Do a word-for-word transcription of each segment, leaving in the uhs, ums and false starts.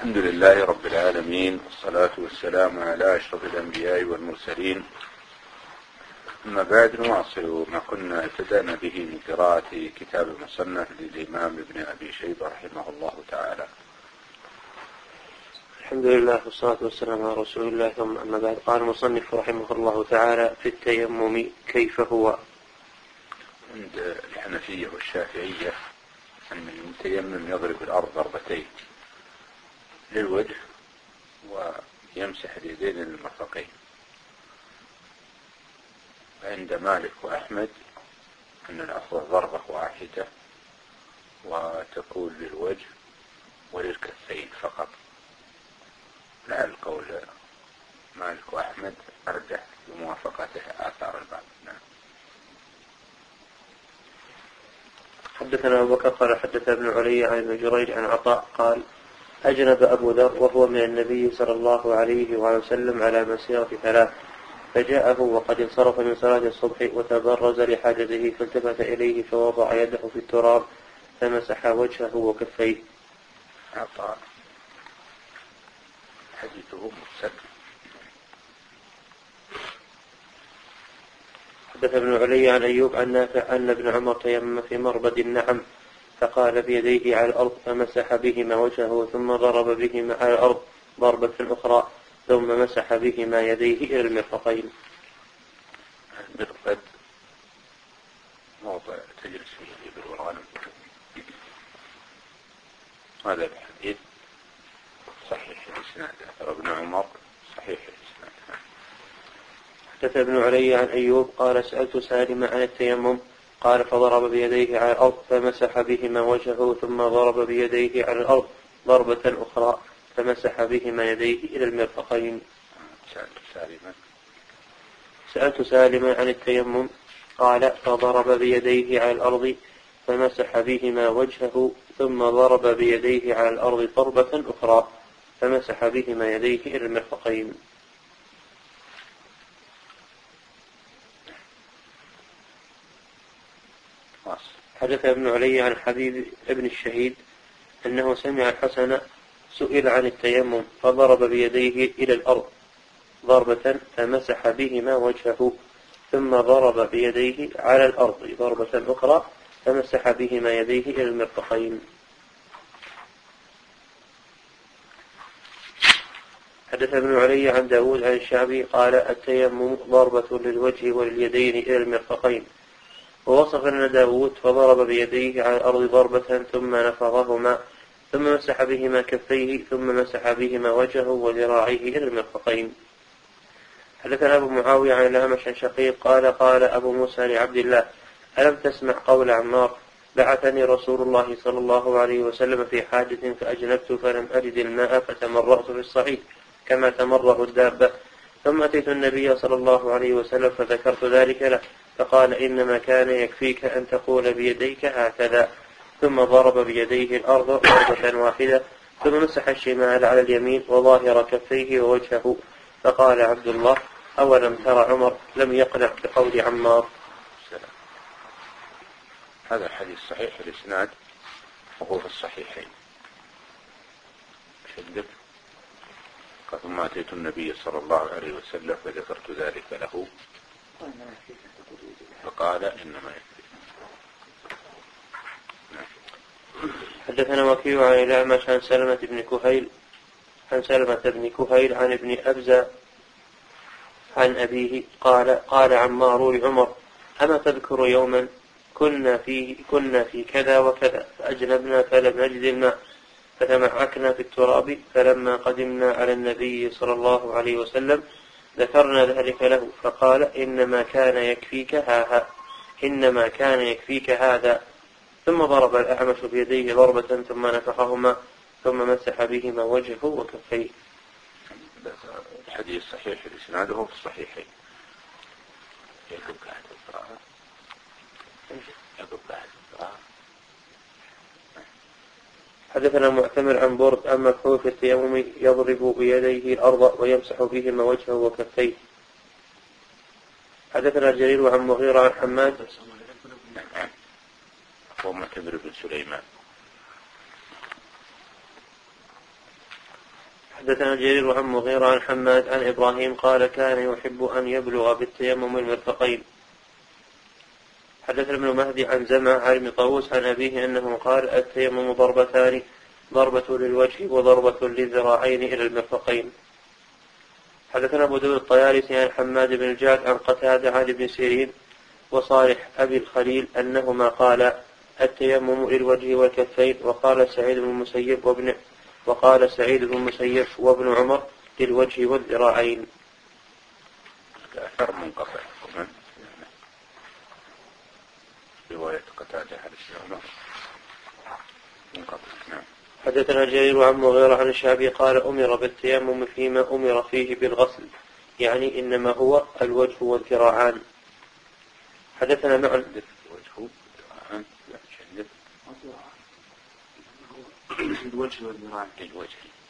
الحمد لله رب العالمين، والصلاة والسلام على أشرف الأنبياء والمرسلين. أما بعد، نواصل ما كنا ابتدأنا به من قراءة كتاب المصنف للإمام ابن أبي شيبة رحمه الله تعالى. الحمد لله والصلاة والسلام على رسول الله، ثم أما بعد. قال المصنف رحمه الله تعالى: في التيمم كيف هو؟ عند الحنفية والشافعية أن المتيمم يضرب الأرض ضربتين للوجه ويمسح اليدين للمرفقين. عند مالك وأحمد أن الأفضل ضربة واحدة وتكون للوجه وللكفين فقط. لعل قول مالك وأحمد أرجح بموافقته آثار الباب. نعم. حدثنا أبو بكر قال حدث ابن علي عن ابن جريج عن عطاء قال: أجنب أبو ذر وهو من النبي صلى الله عليه وسلم على مسيرة ثلاث، فجاءه وقد انصرف من صلاة الصبح وتبرز لحاجته، فالتفت إليه فوضع يده في التراب فمسح وجهه وكفيه. عطاء حديثه مرسل. حدث ابن علي عن أيوب عن نافع أن ابن عمر تيمم في مربد النعم فقال بيديه على الأرض فمسح بهما وجهه، ثم ضرب بهما على الأرض ضربة أخرى، ثم مسح بهما يديه إلى المرفقين. المرفد موضع تجلس فيه الإبل والغنم. هذا الحديث صحيح الإسناد، ابن عمر صحيح الإسناد. حدث ابن علي عن أيوب قال: سألت سالم عن التيمم قال: فضرب بيديه على الأرض فمسح بهما وجهه، ثم ضرب بيديه على الأرض ضربة أخرى فمسح بهما يديه إلى المرفقين. سالما سألت سالما عن التيمم قال: فضرب بيديه على الأرض فمسح بهما وجهه، ثم ضرب بيديه على الأرض ضربة أخرى فمسح بهما يديه إلى المرفقين. حدث ابن علي عن حبيب ابن الشهيد أنه سمع الحسن سئل عن التيمم فضرب بيديه إلى الأرض ضربة فمسح بهما وجهه، ثم ضرب بيديه على الأرض ضربة أخرى فمسح بهما يديه إلى المرفقين. حدث ابن علي عن داود عن الشعبي قال: التيمم ضربة للوجه ولليدين إلى المرفقين. ووصف لنا داود فضرب بيديه على الأرض ضربة ثم نفضهما، ثم مسح بهما كفيه، ثم مسح بهما وجهه وذراعيه إلى المرفقين. حدثنا أبو معاوية عن الأعمش عن شقيق قال: قال أبو موسى لعبد الله: ألم تسمع قول عمار: بعثني رسول الله صلى الله عليه وسلم في حاجة فأجنبت فلم أجد الماء فتمرأت في الصعيد كما تمرأ الدابة، ثم أتيت النبي صلى الله عليه وسلم فذكرت ذلك له، فقال: إنما كان يكفيك أن تقول بيديك هكذا، ثم ضرب بيديه الأرض ضربة واحدة، ثم مسح الشمال على اليمين وظاهر كفيه ووجهه. فقال عبد الله: أولم ترى عمر لم يقنع بقول عمار. هذا الحديث صحيح الإسناد وهو في الصحيحين. شدك ثم أتيت النبي صلى الله عليه وسلم فذكرت ذلك له، فقال: إنما يكفي. حدثنا وكيع عن الأعمش عن سلمة بن كهيل عن سلمة بن كهيل عن ابن أبزة عن أبيه قال: قال عمار لعمر: أما تذكر يوما كنا فيه كنا في كذا وكذا فأجنبنا فلم نجد الماء فتمعكنا في التراب، فلما قدمنا على النبي صلى الله عليه وسلم ذكرنا ذلك له، فقال: إنما كان يكفيك هذا إنما كان يكفيك هذا ثم ضرب الأعمش بيديه ضربة ثم نفخهما ثم مسح بهما وجهه وكفيه. الحديث صحيح الإسناد وهو في الصحيحين. يقول بعد القراءة يقول بعد القراءة. حدثنا معتمر عن برد عن مكحول في التيمم يضرب بيديه الأرض ويمسح بهما وجهه وكفيه. حدثنا جرير عن مغيرة عن حماد ومعتمر بن سليمان حدثنا جرير عن مغيرة عن حماد عن إبراهيم قال كان يحب أن يبلغ بالتيمم المرفقين. حدثنا ابن مهدي عن زمع عن ابن طاووس عن أبيه أنه قال التيمم ضربتان، ضربة للوجه وضربة للذراعين إلى المرفقين. حدثنا أبو داود الطيالسي عن حماد بن الجعد عن قتادة عن ابن سيرين وصالح أبي الخليل أنهما قال التيمم للوجه والكفين، وقال سعيد بن المسيب وابن وقال سعيد بن المسيب وابن عمر للوجه والذراعين. أثر منقطع رواية قتادة عن عمر منقطع. نعم. حدثنا جرير عن مغيرة عن الشعبي قال أمر بالتيمم فيما أمر فيه بالغسل، يعني إنما هو الوجه والذراعان. حدثنا معا الوجه والذراعان الوجه.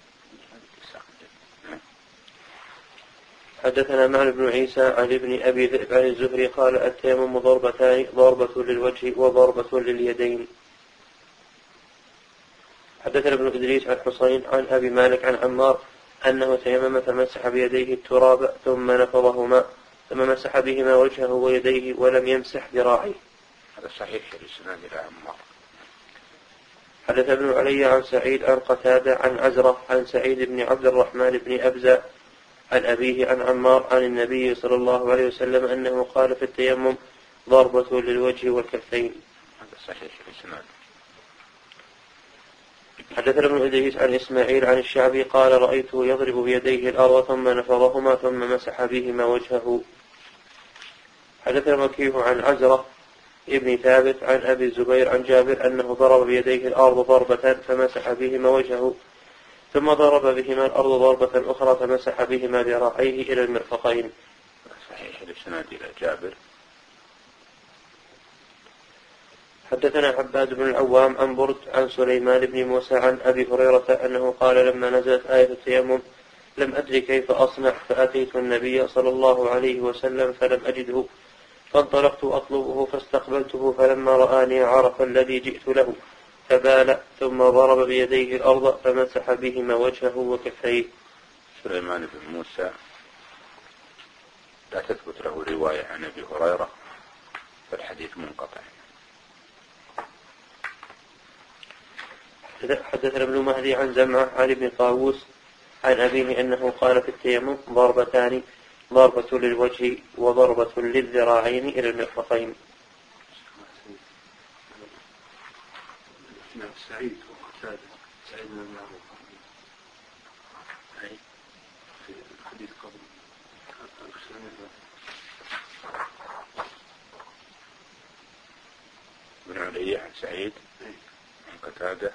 حدثنا معن بن عيسى عن ابن أبي ذئب عن الزهري قال التيمم ضربتان، ضربة للوجه وضربة لليدين. حدثنا ابن إدريس عن حسين عن أبي مالك عن عمار أنه تيمم فمسح بيديه التراب ثم نفضهما ثم مسح بهما وجهه ويديه ولم يمسح ذراعيه. هذا صحيح الإسناد إلى عمار. حدث ابن علي عن سعيد عن قتادة عن عزرة عن سعيد بن عبد الرحمن بن أبزة عن أبيه عن عمار عن النبي صلى الله عليه وسلم أنه قال في التيمم ضربة للوجه والكفين. هذا صحيح الإسناد. حدثنا ابن إدريس عن إسماعيل عن الشعبي قال رأيته يضرب بيديه الأرض ثم نفضهما ثم مسح بهما وجهه. حدثنا مكيه عن عزرة ابن ثابت عن أبي الزبير عن جابر أنه ضرب بيديه الأرض ضربة فمسح بهما وجهه ثم ضرب بهما الأرض ضربة أخرى فمسح بهما ذراعيه إلى المرفقين. صحيح الإسناد إلى جابر. حدثنا عباد بن العوام عن برد عن سليمان بن موسى عن أبي هريرة أنه قال لما نزلت آية التيمم لم أدري كيف أصنع فأتيت النبي صلى الله عليه وسلم فلم أجده فانطلقت أطلبه فاستقبلته فلما رآني عرف الذي جئت له فبال ثم ضرب بيديه الأرض فمسح بهما وجهه وكفيه. سليمان بن موسى لا تثبت له رواية عن أبي هريرة فالحديث منقطع. حدثنا ابن مهدي عن زمعة عن ابن طاووس عن أبيه أنه قال في التيمم ضربتان، ضربة للوجه وضربة للذراعين إلى المرفقين. سعيد وقتادة سعيد بن معروف في الحديث قبل بن علي عن سعيد عن قتادة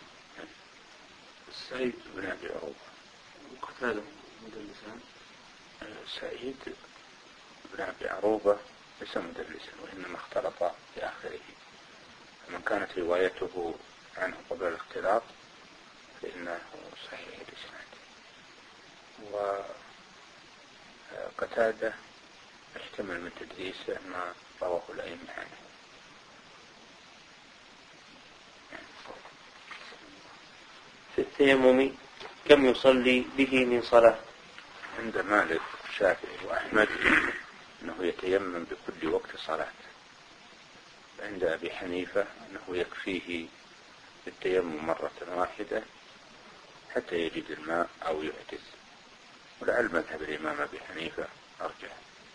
سعيد بن أبي عروبة وقتادة مدلسان. سعيد بن أبي عروبة ليس مدلسا وإنما اختلط في آخره، من كانت روايته عنه قبل الاختلاط فإنه صحيح الإسناد. وقتادة احتمل من تدليسه ما رواه الأئمة عنه. في التيمم كم يصلي به من صلاة؟ عند مالك الشافعي وأحمد أنه يتيمم بكل وقت صلاة. عند أبي حنيفة أنه يكفيه التيمم مرة واحدة حتى يجد الماء أو يحدث، ولعل مذهب الإمام أبي حنيفة أرجح.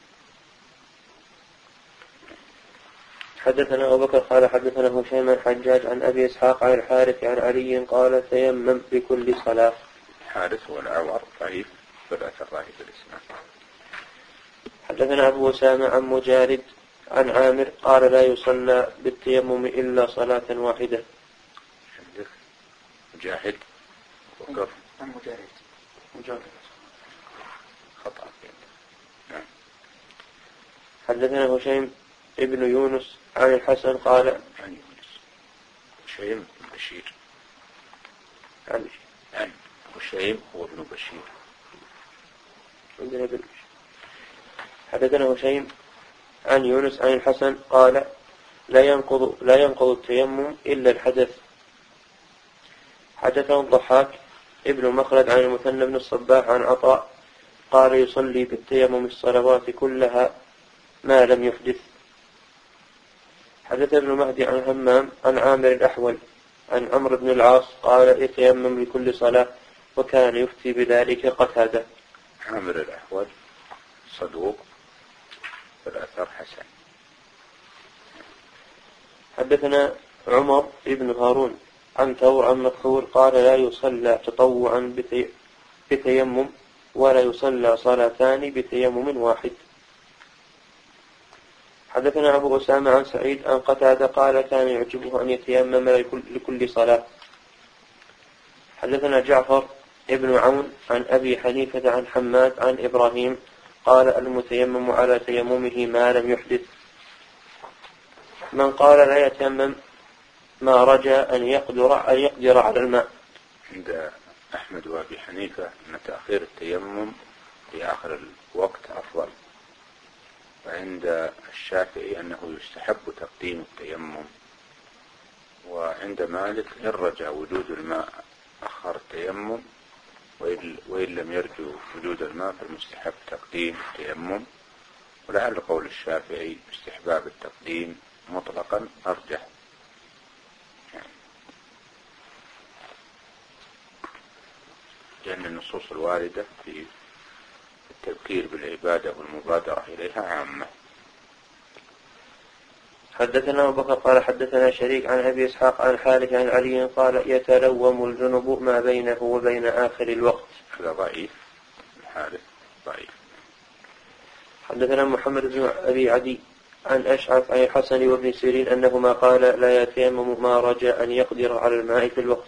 حدثنا أبو بكر قال حدثنا هشام عن حجاج عن أبي إسحاق عن الحارث عن علي قال تيمم بكل صلاة. الحارث والأعور ضعيف ثلاثة الراهي بالإسلام. حدثنا أبو أسامة عن مجالد عن عامر قال لا يصلى بالتيمم إلا صلاة واحدة. عندك مجاهد وقف عن مجالد مجالد خطأ. نعم. حدثنا هشيم ابن يونس عن الحسن قال عن يونس هشيم بشير عن عن هشيم هو ابن بشير عندنا ابن بشير. حدثنا هشيم عن يونس عن الحسن قال لا ينقض لا ينقض التيمم إلا الحدث. حدثنا الضحاك ابن مخلد عن المثنى بن الصباح عن عطاء قال يصلي بالتيمم الصلوات كلها ما لم يحدث. حدث ابن مهدي عن همام عن عامر الأحول عن عمرو بن العاص قال يتيمم لكل صلاة وكان يفتي بذلك قتادة. عامر الأحول صدوق والأثر حسن. حدثنا عمر بن هارون عن ثور عن مكحول قال لا يصلى تطوعا بتي... بتيمم ولا يصلى صلاتان بتيمم واحد. حدثنا أبو أسامة عن سعيد عن قتادة قال كان يعجبه أن يتيمم لكل, لكل صلاة. حدثنا جعفر ابن عون عن أبي حنيفة عن حماد عن إبراهيم قال المتيمم على تيممه ما لم يحدث. من قال لا يتيمم ما رجا أن يقدر, أن يقدر على الماء. عند أحمد وأبي حنيفة أن تأخير التيمم في آخر الوقت أفضل، وعند الشافعي أنه يستحب تقديم التيمم، وعند مالك إن رجع وجود الماء أخر التيمم، وإن لم يرجو وجود الماء فالمستحب تقديم التيمم. ولعل قول الشافعي استحباب التقديم مطلقا أرجح. لأن النصوص الواردة في التذكير بالعبادة والمبادرة إليها عامة. حدثنا أبو بكر قال حدثنا شريك عن أبي إسحاق عن حارث عن علي قال يتلوم الجنب ما بينه وبين آخر الوقت. هذا ضعيف، الحارث ضعيف. حدثنا محمد بن أبي عدي عن أشعث عن الحسن وابن سيرين أنهما قال لا يتيمم ما رجا أن يقدر على الماء في الوقت.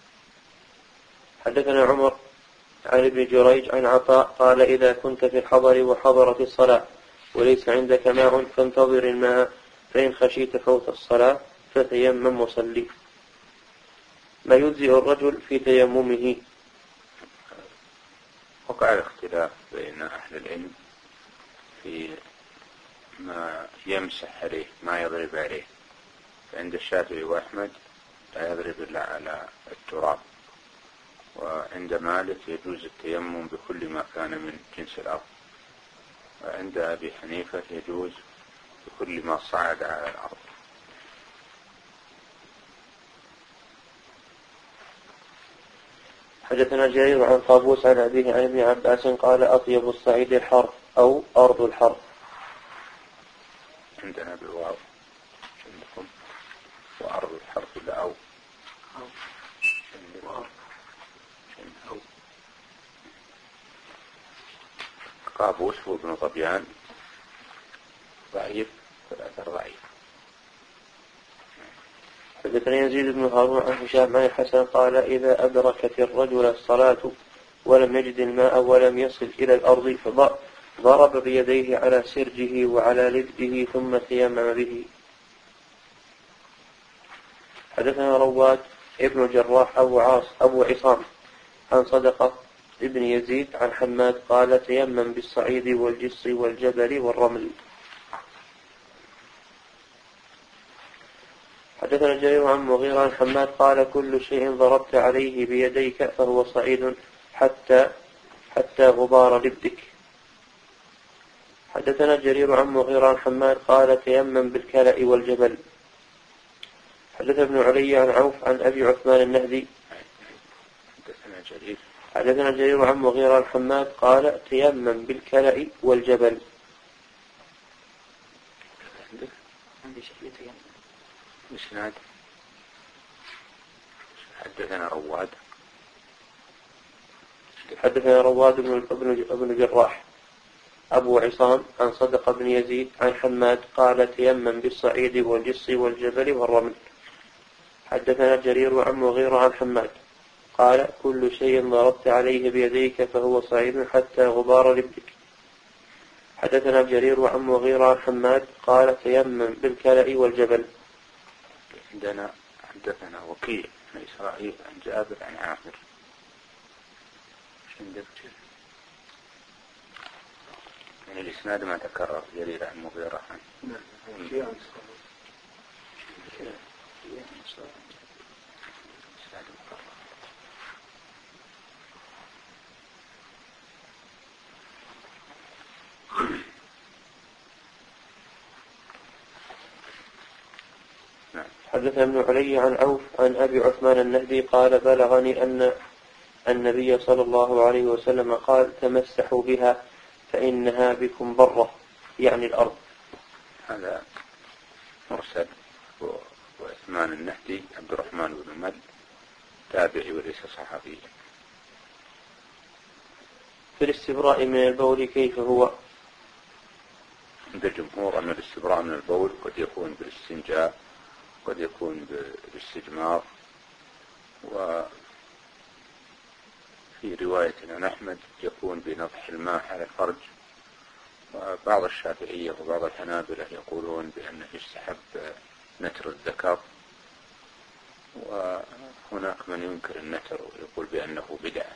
حدثنا عمر عن ابن جريج عن عطاء قال إذا كنت في الحضر وحضرت الصلاة وليس عندك ماء فانتظر الماء، فإن خشيت فوت الصلاة فتيمم وصلي. ما يجزئ الرجل في تيممه. وقع الاختلاف بين أهل العلم في ما يمسح عليه ما يضرب عليه، فعند الشافعي وأحمد لا يضرب إلا على التراب، وعند مالك يجوز التيمم بكل ما كان من جنس الأرض، وعند أبي حنيفة يجوز بكل ما صعد على الأرض. حدثنا جرير عن قابوس عن أبيه عن ابن عباس قال أطيب الصعيد الحرث أو أرض الحرث. عندنا بالواو عندكم وأرض الحرث لا أو قابوس هو ابن طبيان ضعيف والأثر ضعيف. حدثنا يزيد بن هارون عن هشام عن الحسن قال إذا أدركت الرجل الصلاة ولم يجد الماء ولم يصل إلى الأرض فضرب بيديه على سرجه وعلى لبه ثم تيمم به. حدثنا رواد ابن الجراح أبو عاص أبو عصام عن صدقة ابن يزيد عن حماد قال تيمم بالصعيد والجص والجبل والرمل. حدثنا جرير عن مغيرة عن حماد قال كل شيء ضربت عليه بيديك فهو صعيد حتى حتى غبار لبدك. حدثنا جرير عن مغيرة عن حماد قال تيمم بالكلأ والجبل. حدث ابن علي عن عوف عن أبي عثمان النهدي. حدثنا جرير حدثنا جرير عن مغيرة عن حماد قال تيمم بالكلأ والجبل. عندي شيء تيمم. مسند. حدثنا رواد حدثنا رواد بن ابن جراح أبو عصام عن صدق بن يزيد عن حماد قال تيمم بالصعيد والجص والجبل والرمل. حدثنا جرير عن مغيرة عن حماد قال كل شيء ضربت عليه بيديك فهو صعيد حتى غبار لبدك. حدثنا جرير عن مغيرة عن حماد قال تيمم بالكلأ والجبل. عندنا حدثنا وكيع عن إسرائيل عن جابر عن عامر. يعني الإسناد ما تكرر جرير عن مغيرة عن حدثنا ابن علي عن عوف عن أبي عثمان النهدي قال بلغني أن النبي صلى الله عليه وسلم قال تمسحوا بها فإنها بكم برة، يعني الأرض. هذا مرسل. وعثمان النهدي عبد الرحمن بن مل تابعي وليس صحابي. في الاستبراء من البول كيف هو؟ عند الجمهور أن الاستبراء من البول قد يكون بالاستنجاء، قد يكون بالاستجمار، وفي رواية عن أحمد يكون بنضح الماء على الفرج. وبعض الشافعية وبعض الحنابلة يقولون بأنه يستحب نتر الذكر، وهناك من ينكر النتر ويقول بأنه بدعة.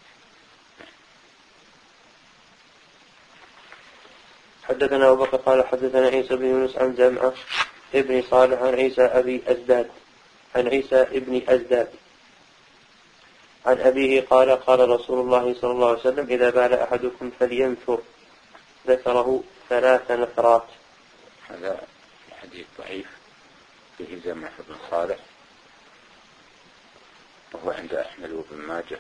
حدثنا أبو بكر قال حدثنا عيسى بن يونس عن جمعة ابن صالح عن عيسى أبي أزداد عن عيسى ابن أزداد عن أبيه قال قال رسول الله صلى الله عليه وسلم إذا بال أحدكم فلينثر ذكره ثلاث نثرات. هذا حديث ضعيف فيه جمعة بن صالح، وهو عند أحمد وابن ماجه،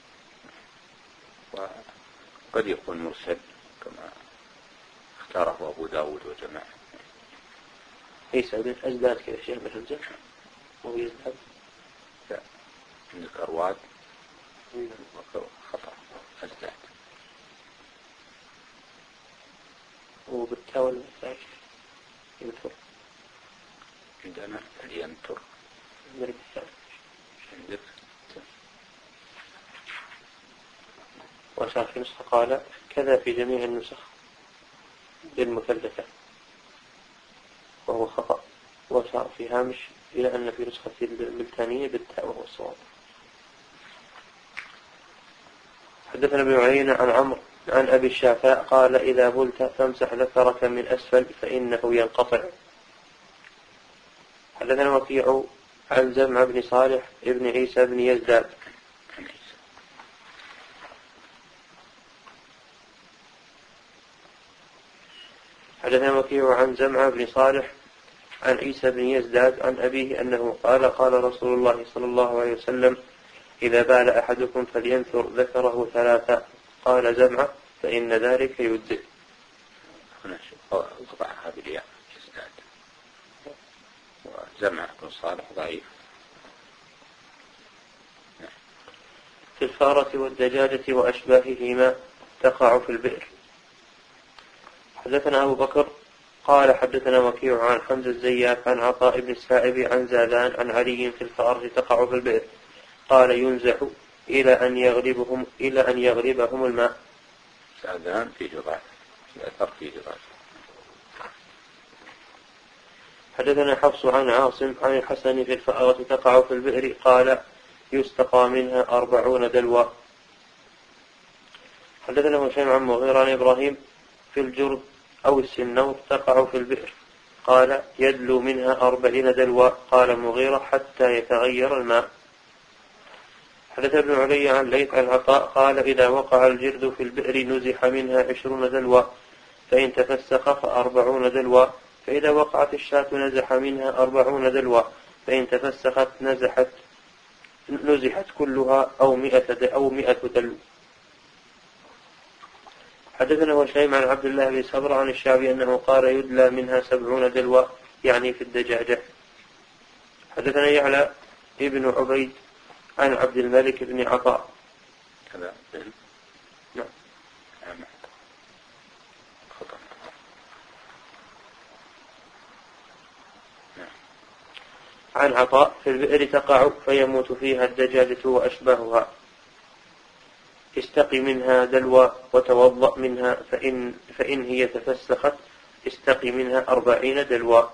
وقد يكون مرسل كما اختاره أبو داود وجماعة. عيسى بن أزداد كذا شيء مثل الجمع وهو يزداد. لا، عندك أرواد خطأ أزداد. وبالتاء ولا بالتاء؟ ينثر. عندنا فلينثر. عندك وصار في نسخة قال كذا في جميع النسخ بالمثلثة وهو خطأ، وصار في هامش إلى أن في نسخة البلتانية بالتاء وهو الصواب. حدثنا ابن عيينة عن عمرو عن أبي الشافاء قال إذا بلت فامسح ذكرك من أسفل فإنه ينقطع. حدثنا وكيع عن زمع بن صالح ابن عيسى بن يزداد حدثنا وكيع عن زمع بن صالح عن عيسى بن يزداد عن أبيه أنه قال قال رسول الله صلى الله عليه وسلم إذا بال أحدكم فلينثر ذكره ثلاثة. قال زمع فإن ذلك يجزئ. هنا قطعها بالياء يزداد، وزمع بن صالح ضعيف. في الفارة والدجاجة وأشباههما تقع في البئر. حدثنا أبو بكر قال حدثنا وكيع عن حمزة الزيات عن عطاء بن السائب عن زادان عن علي في الفارة تقع في البئر قال ينزح إلى أن يغلبهم إلى أن يغلبهم الماء. زادان في جضاع الأثر في جضاع. حدثنا حفص عن عاصم عن الحسن في الفأرة تقع في البئر قال يستقى منها أربعون دلوا. حدثنا هشام عن مغيرة عن إبراهيم في الجرد أو السنور تقع في البئر قال يدلو منها أربعين دلوا. قال مغيرة حتى يتغير الماء. حدثنا ابن علي عن ليث عن عطاء قال إذا وقع الجرد في البئر نزح منها عشرون دلوا، فإن تفسخ فأربعون دلوا، فإذا وقعت الشاة نزح منها أربعون دلوا، فإن تفسخت نزحت نزحت كلها أو مئة أو مئة دلو. حدثنا هشيم عن عبد الله بن صبر عن الشعبي أنه قال يدلى منها سبعون دلوا، يعني في الدجاجة. حدثنا يعلى ابن عبيد عن عبد الملك بن عطاء. هذا نعم. خطأ. عن عطاء في البئر تقع فيموت فيها الدجاجة وأشباهها. استقي منها دلوى وتوضأ منها فإن, فإن هي تفسخت استقي منها أربعين دلوى.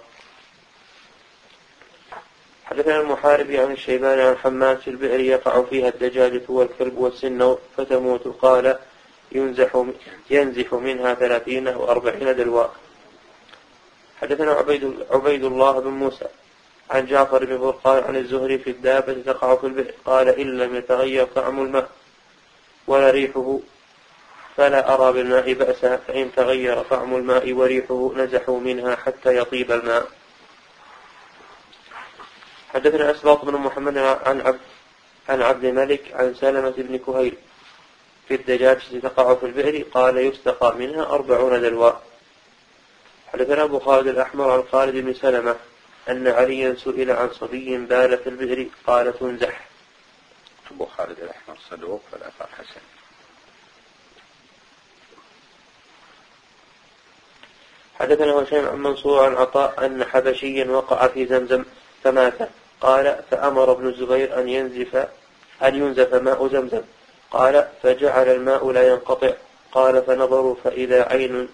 حدثنا المحاربي عن الشيبان عن حماد في البئر يقع فيها الدجاجة والكلب والسنور فتموت قال ينزح ينزح منها ثلاثين وأربعين دلوى. حدثنا عبيد, عبيد الله بن موسى عن جعفر بن برقان عن الزهري في الدابة تقع في البئر قال إن لم يتغير طعم الماء ولا ريحه فلا أرى بالماء بأسا، فإن تغير طعم الماء وريحه نزحوا منها حتى يطيب الماء. حدثنا أسباط بن محمد عن عبد عن عبد الملك عن سلمة بن كهيل في الدجاجة تقع في البئر قال يستقى منها أربعون دلوا. حدثنا أبو خالد الأحمر عن خالد بن سلمة أن عليا سئل عن صبي بال في البئر قال تنزح. أبو خالد الأحمر صدوق فالأثر حسن. حدثنا هشام عن منصور عن عطاء أن حبشيا وقع في زمزم فمات قال فأمر ابن الزبير أن ينزف أن ينزف ماء زمزم قال فجعل الماء لا ينقطع قال فنظروا فإذا عين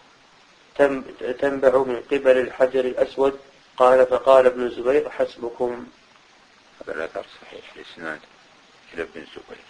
تنبع من قبل الحجر الأسود قال فقال ابن الزبير حسبكم. هذا الأثر صحيح الإسناد إلى ابن الزبير.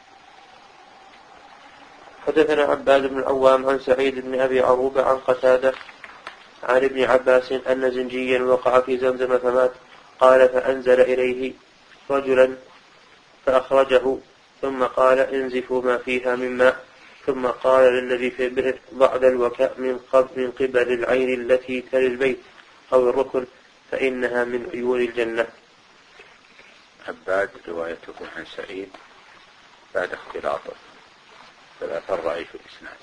حدثنا عباد بن العوام عن سعيد بن أبي عروبة عن قتادة عن ابن عباس أن زنجيا وقع في زمزم فمات قال فأنزل إليه رجلا فأخرجه ثم قال انزفوا ما فيها من ماء ثم قال للذي في البئر ضع الوكاء من قبل العين التي تلي البيت أو الركن فإنها من عيون الجنة. عباد روايته عن سعيد بعد اختلاطه ثلاثة ضعيف الإسناد.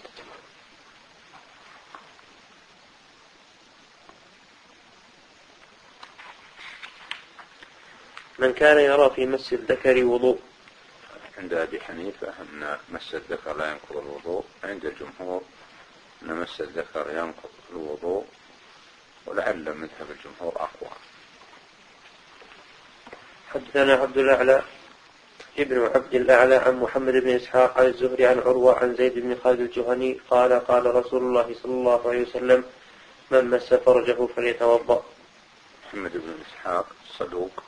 من كان يرى في مس الذكر وضوء. عند أبي حنيفة أن مس الذكر لا ينقض الوضوء، عند الجمهور أن مس الذكر ينقض الوضوء، ولعل مذهب الجمهور أقوى. حدثنا عبد الأعلى ابن عبد الأعلى عن محمد بن إسحاق عن الزهري عن عروة عن زيد بن خالد الجهني قال قال رسول الله صلى الله عليه وسلم من مس فرجه فليتوضأ. محمد بن إسحاق صدوق،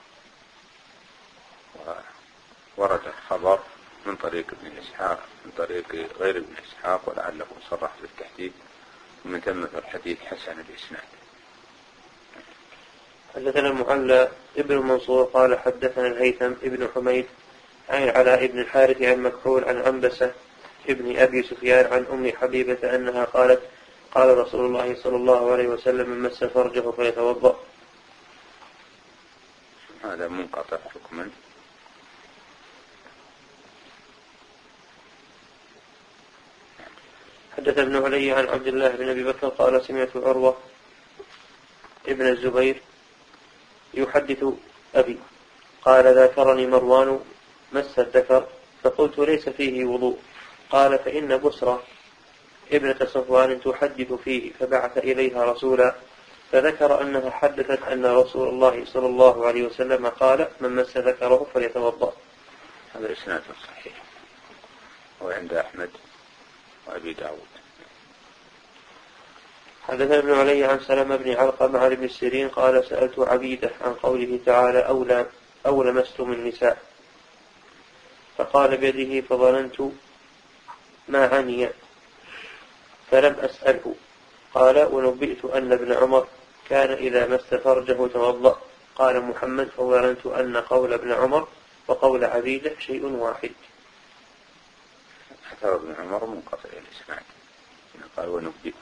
ورد الخبر من طريق ابن إسحاق من طريق غير ابن إسحاق ولعله صرح بالتحديد، ومن ثم الحديث حسن الإسناد. حدثنا المعلى ابن منصور قال حدثنا الهيثم ابن حميد عن علاء بن الحارث عن مكحول عن عنبسة ابن أبي سفيان عن أم حبيبة أنها قالت قال رسول الله صلى الله عليه وسلم من مس فرجه فليتوضأ. هذا منقطع حكما. حدث ابن علي عن عبد الله بن أبي بكر قال سمعت عروة ابن الزبير يحدث أبي قال ذاكرني مروان مس الذكر فقلت ليس فيه وضوء قال فإن بسرى ابنة صفوان تحدث فيه فبعث إليها رسولا فذكر أنها حدثت أن رسول الله صلى الله عليه وسلم قال من مس ذكره فليتوضأ. هذا إسناد صحيح وعند أحمد وأبي داود. حدثنا ابن علي عن سلمة بن علقمة عن ابن السيرين قال سألت عبيدة عن قوله تعالى أولى أو لمستم النساء فقال بيده فظننت ما عني فلم أسأله قال ونبئت أن ابن عمر كان إذا مس فرجه توضأ قال محمد فظننت أن قول ابن عمر وقول عبيدة شيء واحد. أثر ابن عمر منقطع الإسناد قال ونبئت.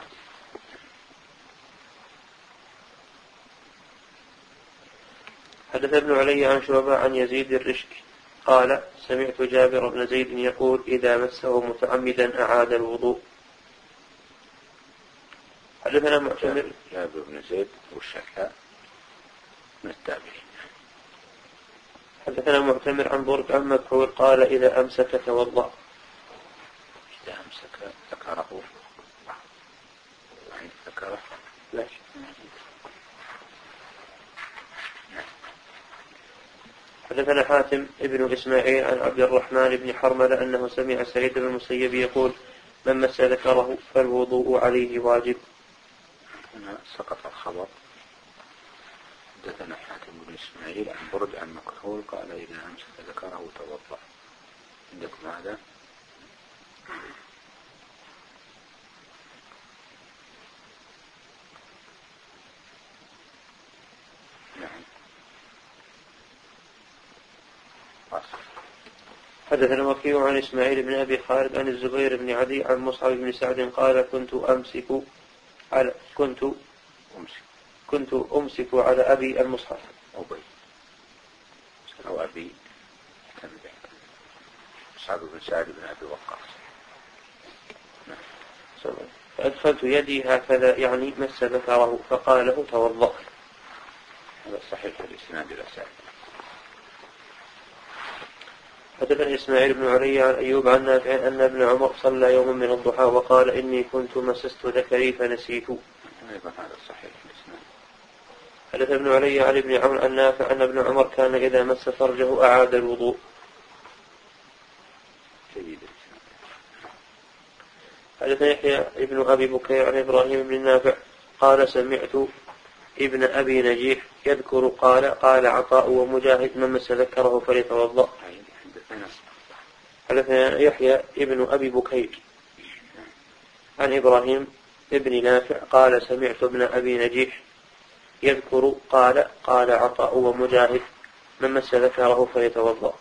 حدث ابن علي عن شعبة عن يزيد الرشك قال سمعت جابر بن زيد يقول إذا مسه متعمدا أعاد الوضوء. حدثنا معتمر جابر بن زيد والشكاء من التابعين. حدثنا معتمر عن برد عن مكحول قال إذا أمسك توضأ. إذا أمسك ذكره يعني ذكره لا. حدثنا حاتم ابن إسماعيل عن عبد الرحمن بن حرملة أنه سمع سعيد بن المسيب يقول من مس ذكره فالوضوء عليه واجب. هنا سقط الخبر. حدثنا حاتم بن إسماعيل عن برد عن مكحول قال إذا أمسك ذكره توضأ. عندكم هذا؟ حدثنا وكيع عن إسماعيل بن أبي خالد عن الزبير بن عدي عن مصعب بن سعد قال كنت أمسك على كنت أمسك كنت أمسك على أبي المصحف أبي أبي تنبع مصعب بن سعد بن أبي وقاص. فأدخلت يدي هكذا يعني مس ذكره فقال له توضأ. هذا صحيح الإسناد إلى سعد. حدثني إسماعيل بن علي عن أيوب عن نافع أن ابن عمر صلى يوم من الضحى وقال إني كنت مسست ذكري فنسيت. أيضا هذا صحيح الإسناد. حدث ابن علي عن ابن عمر عن نافع أن ابن عمر كان إذا مس فرجه أعاد الوضوء. حدثني يحيى ابن أبي بكير عن إبراهيم بن نافع قال سمعت ابن أبي نجيح يذكر قال قال عطاء ومجاهد من مس ذكره فليتوضأ. حدثنا يحيى ابن أبي بكير عن إبراهيم ابن نافع قال سمعت ابن أبي نجيح يذكر قال قال عطاء ومجاهد من مس ذكره فليتوضأ.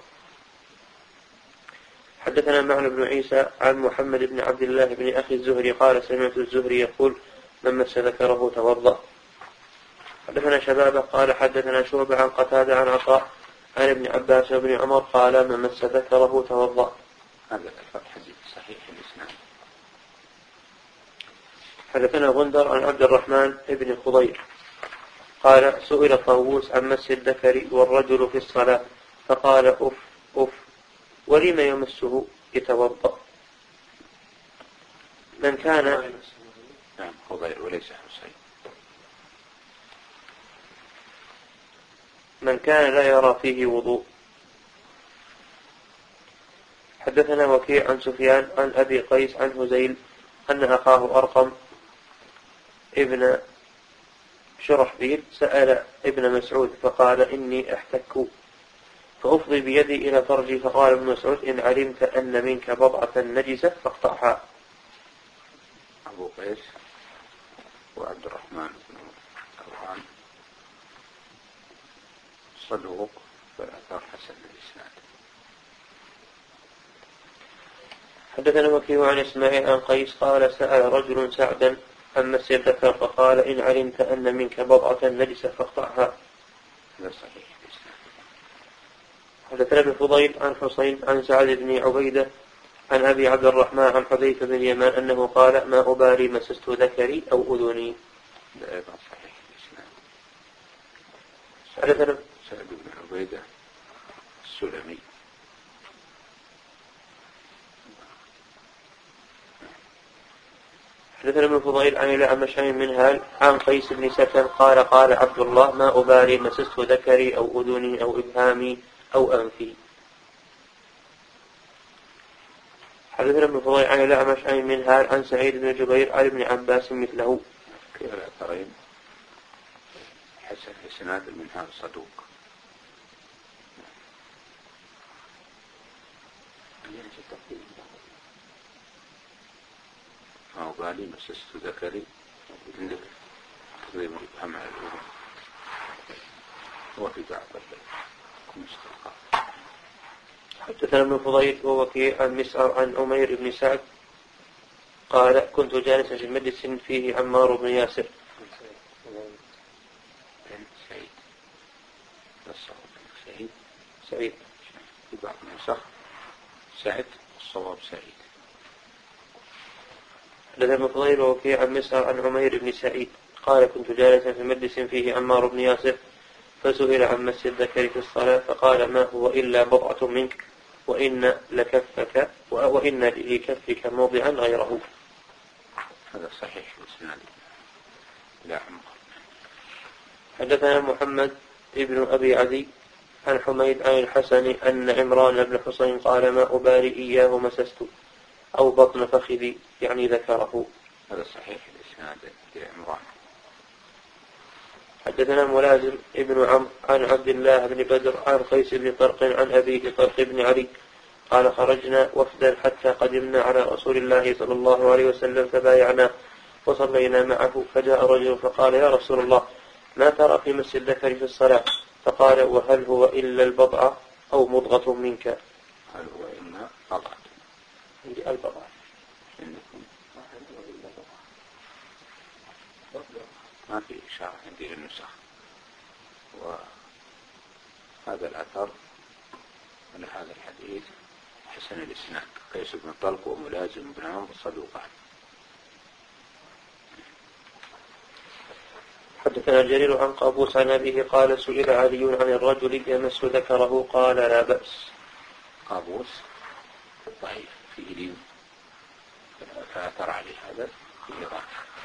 حدثنا معن بن عيسى عن محمد بن عبد الله بن أخي الزهري قال سمعت الزهري يقول من مس ذكره توضأ. حدثنا شبابه قال حدثنا شعبة عن قتادة عن عطاء عن ابن عباس وابن عمر قال من مس ذكره توضأ. هذا الحديث صحيح الإسناد. حدثنا غندر عن عبد الرحمن بن خضير قال سئل طاووس عن مس الذكر والرجل في الصلاة فقال أف أف ولم يمسه يتوضأ. من كان نعم خضير وليس حسين. من كان لا يرى فيه وضوء. حدثنا وكيع عن سفيان عن أبي قيس عن هزيل أن أخاه أرقم ابن شرحبيل سأل ابن مسعود فقال إني أحتك فأفضي بيدي إلى فرجي فقال ابن مسعود إن علمت أن منك بضعة نجسة فاقطعها. أبو قيس وعبد الرحمن بن كرهان صدوق فالأثار حسن الإسناد. حدثنا وكيع عن إسماعيل عن قيس قال سأل رجل سعدا عن مس الذكر فقال إن علمت أن منك بضعة نجسة فاقطعها. هذا صحيح. حدثنا ابن فضيل عن حسين عن سعد بن عبيدة عن أبي عبد الرحمن عن حذيفة بن اليمان أنه قال ما أبالي مسست ذكري أو أذني. هذا أيضا صحيح الإسناد. حدثنا سعد بن عبيدة السلمي. حدثنا ابن فضيل عن الأعمش عن منهال عن قيس بن سكن قال قال عبد الله ما أبالي مسست ذكري أو أذني أو إبهامي أو أنفي. حدثنا ابن فضيل عن الأعمش عن منهال عن سعيد بن جبير عن ابن عباس مثله. كلا الأثرين حسن الإسناد. المنهال صدوق. ما أبالي مسست ذكري عندك تقريبا يفهم على الأذن هو في بعض المستلقى. حدثنا ابن فضيل ووكيع عن مسعر عن عمير بن سعد قال كنت جالسا في مجلس فيه عمار بن ياسر. سعيد سعيد سعيد في بعض النسخ سعد الصواب سعيد. حدثنا ابن فضيل ووكيع عن مسعر عن عمير بن سعيد قال كنت جالسا في مجلس فيه عمار بن ياسر فسئل عن مس الذكر في الصلاة فقال ما هو إلا بضعة منك وإن لكفك وإن لكفك موضعا غيره. هذا صحيح الإسناد. لا عمر. حدثنا محمد ابن أبي عدي عن حميد عن الحسن أن عمران بن حسين قال ما أبالي إياه مسست أو بطن فخذي يعني ذكره. هذا صحيح الإسناد لعمران. حدثنا ملازم ابن عمرو عن عبد الله بن بدر عن قيس بن طرق عن أبيه طرق بن علي قال خرجنا وفدا حتى قدمنا على رسول الله صلى الله عليه وسلم فبايعنا وصلينا معه فجاء رجل فقال يا رسول الله ما ترى في مس الذكر في الصلاة فقال وهل هو إلا البضعة أو مضغة منك. هل هو إلا بضعة عندي البضعة ما في إشارة عندي للنسخ. وهذا الأثر أن هذا الحديث حسن الإسناد. قيس بن طلق وملازم بن عمرو صدوقان. حدثنا جرير عن قابوس عن أبيه قال سئل علي عن الرجل يمس ذكره قال لا بأس. قابوس ضعيف في لين فأثر عليه هذا في إضافة.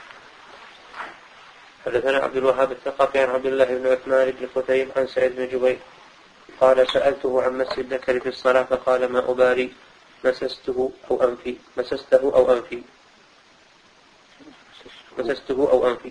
حدثنا عبد الوهاب الثقفي عن عبد الله بن عثمان بن خثيم عن سعيد بن جبير قال سألته عن مس الذكر في الصلاة فقال ما أبالي مسسته أو أنفي مسسته أو أنفي مسسته أو أنفي.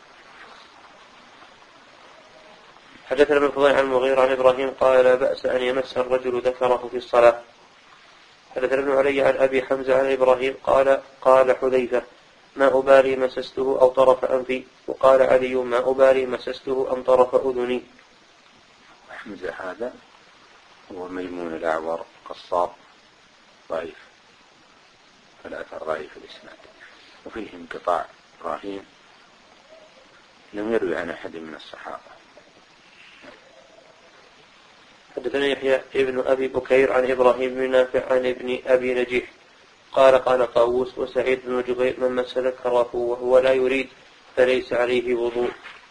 حدثنا ابن فضيل عن المغيرة عن إبراهيم قال لا بأس أن يمس الرجل ذكره في الصلاة. حدثنا ابن علي عن أبي حمزة عن إبراهيم قال قال حذيفة ما أبالي مسسته أو طرف أنفي وقال علي ما أبالي مسسته أم طرف أذني. حمزة هذا هو ميمون الأعور قصاب ضعيف فلا أثر ضعيف الإسناد وفيه انقطاع. إبراهيم لم يروي عن أحد من الصحابة. حدثنا يحيى ابن أبي بكير عن إبراهيم بن نافع عن ابن أبي نجيح قال قال طاووس وسعيد بن جبير من مس ذكره وهو لا يريد فليس عليه وضوء.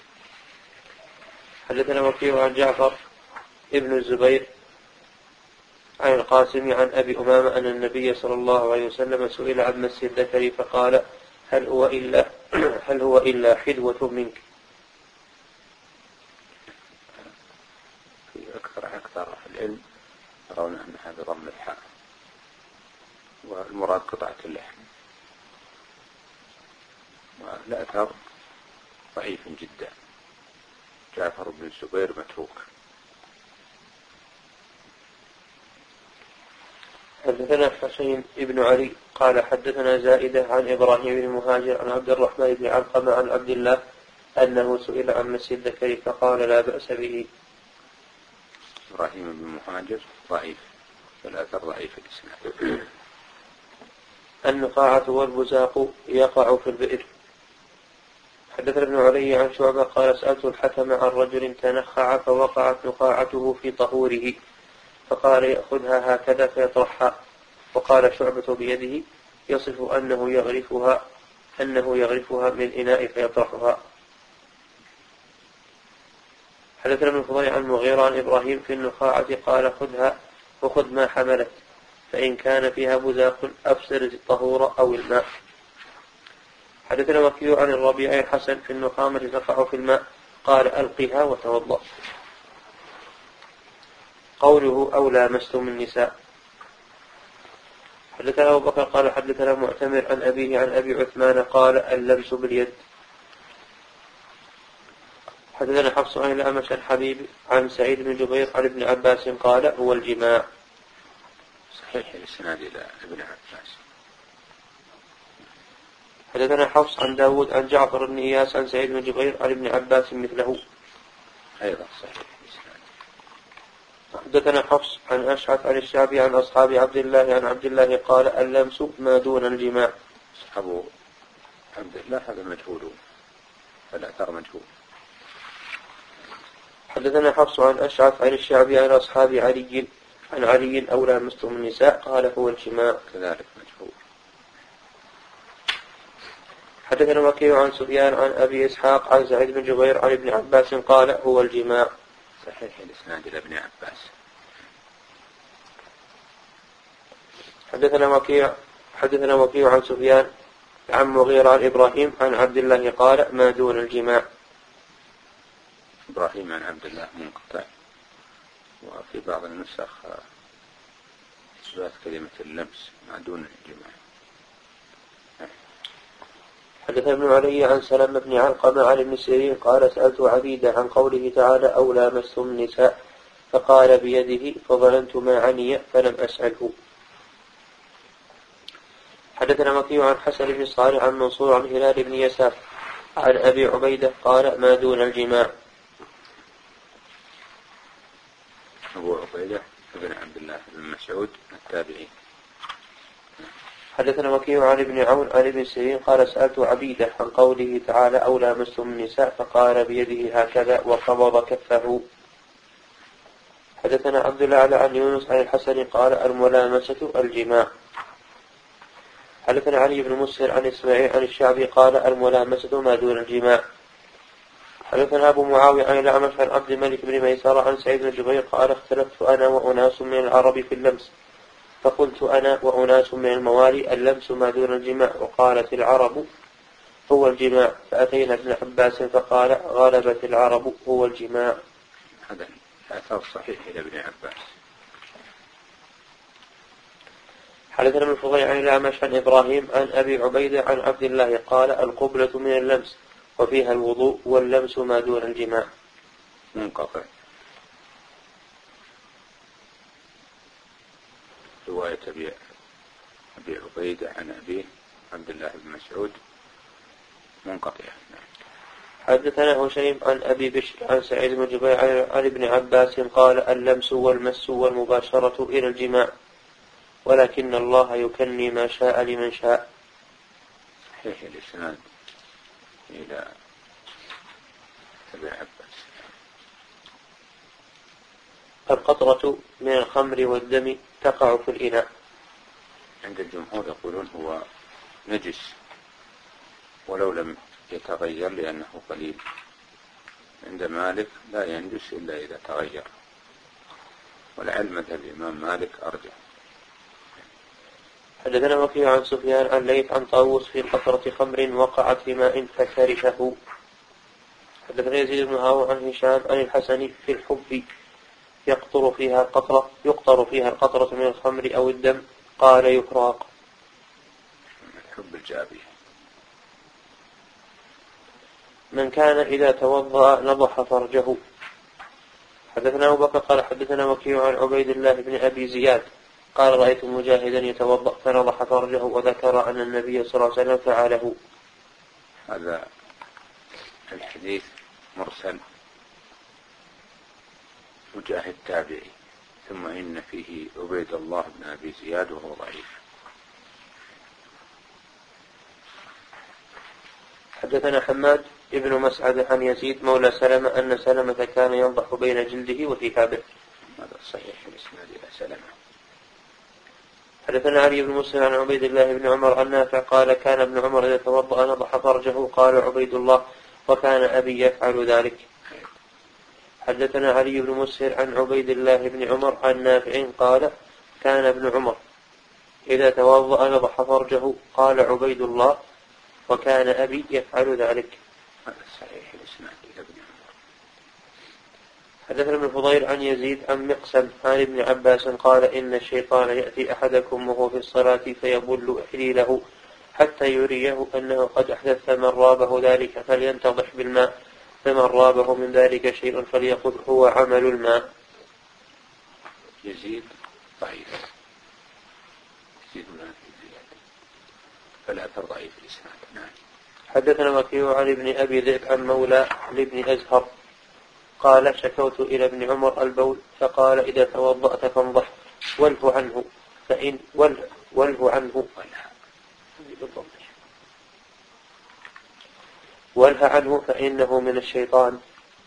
حدثنا وكيع عن جعفر ابن الزبير عن القاسم عن أبي أمامة أن النبي صلى الله عليه وسلم سئل عن مس الذكر فقال هل هو إلا هل هو إلا حدوة منك. في أكثر أكثر العلم يرون أنها بضم الحاء والمراد قطعة اللحم والأثر ضعيف جدا. جعفر بن الزبير متروك. حدثنا حسين بن علي قال حدثنا زائدة عن إبراهيم بن مهاجر عن عبد الرحمن بن علقمة عن عبد الله أنه سئل عن مس الذكر فقال لا بأس به. إبراهيم بن مهاجر ضعيف والأثر ضعيف الإسناد. النقاعة والبزاق يقع في البئر. حدثنا ابن علي عن شعبة قال سألت الحكم عن رجل تنخع فوقعت نقاعته في طهوره فقال يأخذها هكذا فيطرحها. وقال شعبة بيده يصف أنه يغرفها أنه يغرفها من إناء فيطرحها. حدثنا ابن فضيل عن المغيرة عن إبراهيم في النخاعة قال خذها وخذ ما حملت فإن كان فيها بزاق أفسد الطهور أو الماء. حدثنا وكيع عن الربيع الحسن في النخامة تقع في الماء قال ألقها وتوضأ. قوله أو لامستم النساء. حدثنا أبو بكر قال حدثنا معتمر عن أبيه عن أبي عثمان قال اللمس باليد. حدثنا حفص عن الأعمش الحبيب عن سعيد بن جبير عن ابن عباس قال هو الجماع. صحيح الإسناد إلى ابن عباس. حدثنا حفص عن داود عن جعفر بن إياس عن سعيد بن جبير عن ابن عباس مثله أيضا صحيح الإسناد. حدثنا حفص عن أشعث عن الشعبي عن أصحاب عبد الله عن عبد الله قال اللمس ما دون الجماع. أصحاب عبد الله هذا مجهول فالأثر مجهول. حدثنا حفص عن أشعث عن الشعبي عن أصحاب علي عن علي أو لامستم النساء قال هو الجماع. كذلك مجهول. حدثنا وكيع عن سفيان عن أبي إسحاق عن سعيد بن جبير عن ابن عباس قال هو الجماع. صحيح الإسناد إلى ابن عباس. حدثنا وكيع حدثنا وكيع عن سفيان عن مغيرة عن إبراهيم عن عبد الله قال ما دون الجماع. إبراهيم عن عبد الله منقطع وفي بعض النسخ إثبات كلمة اللمس ما دون الجماع. حدثنا ابن علي عن سلام بن علقمة عن ابن سيرين قال سألت عبيدة عن قوله تعالى أو لامستم النساء فقال بيده فظننت ما عني فلم أسأله. حدثنا وكيع عن حسن بن صالح عن منصور عن هلال بن يسار عن أبي عبيدة قال ما دون الجماع. أبو عبيدة بن عبد الله بن مسعود التابعي. حدثنا وكيع عن ابن عون عن ابن سيرين قال سألت عبيدة عن قوله تعالى أو لامستم النساء فقال بيده هكذا وقبض كفه. حدثنا عبد الأعلى عن يونس عن الحسن قال الملامسة الجماع. حدثنا علي بن مسهر عن إسماعيل عن الشعبي قال الملامسة ما دون الجماع. حدثنا أبو معاوية عن الأعمش عن عبد الملك بن ميسرة عن سعيد بن جبير قال اختلفت أنا وأناس من العرب في اللمس، فقلت أنا وأناس من الموالي اللمس ما دون الجماع، وقالت العرب هو الجماع، فأتينا ابن عباس فقال غلبت العرب هو الجماع. هذا أثر صحيح إلى ابن عباس. حدثنا ابن الفضيل عن الأعمش عن إبراهيم عن أبي عبيدة عن عبد الله قال القبلة من اللمس وفيها الوضوء واللمس ما دون الجماع. منقطع. رواية أبي أبي عبيدة عن أبيه عبد الله بن مسعود منقطع. حدثنا هشيم عن أبي بشر عن سعيد بن جبير عن ابن عباس قال اللمس والمس والمباشرة إلى الجماع، ولكن الله يكني ما شاء لمن شاء. صحيح الإسناد إلى ابن عباس. القطرة من الخمر والدم تقع في الإناء. عند الجمهور يقولون هو نجس ولو لم يتغير لأنه قليل. عند مالك لا ينجس إلا إذا تغير، ولعل مذهب الإمام مالك أرجح. حدثنا وكيع عن سفيان عن ليث عن طاووس في قطرة خمر وقعت في ماء فشربه. حدثنا يزيد بن هارون عن هشام عن الحسن في الحب يقطر فيها القطرة يقطر فيها القطرة من الخمر أو الدم قال يفراق. الحب الجابي. من كان إذا توضأ نضح فرجه. حدثنا أبو بكر قال حدثنا وكيع عن عبيد الله بن أبي زياد قال رأيت مجاهدا يتوضأ فنضح فرجه وذكر أن النبي صلى الله عليه وسلم فعله. هذا الحديث مرسل، مجاهد تابعي، ثم إن فيه عبيد الله بن أبي زياد وهو ضعيف. حدثنا حماد ابن مسعد عن يزيد مولى سلمة أن سلمة كان ينضح بين جلده وثيابه. هذا صحيح الإسناد إلى سلمة. حدثنا علي بن مسلم عن عبيد الله بن عمر عن نافع قال كان ابن عمر إذا توضأ نضح فرجه قال عبيد الله وكان أبي يفعل ذلك. حدثنا علي بن مسهر عن عبيد الله بن عمر عن نافع قال كان ابن عمر إذا توضأ نضح فرجه قال عبيد الله وكان أبي يفعل ذلك. هذا صحيح الإسناد إلى ابن عمر. حدثنا ابن فضيل عن يزيد عن مقسم عن ابن عباس قال إن الشيطان يأتي أحدكم وهو في الصلاة فيبل إحليله حتى يريه أنه قد أحدث، فمن رابه ذلك فلينتضح بالماء، فمن رابه من ذلك شيء فليقل هو عمل الماء. يزيد ضعيف، يزيد ولا زيادة، فالأثر ضعيف الإسناد. نعم. حدثنا وكيع عن ابن أبي ذئب عن مولى لابن أزهر قال شكوت إلى ابن عمر البول فقال إذا توضأت فانضح وله عنه فإن وله, وله عنه وله عنه فإنه من الشيطان.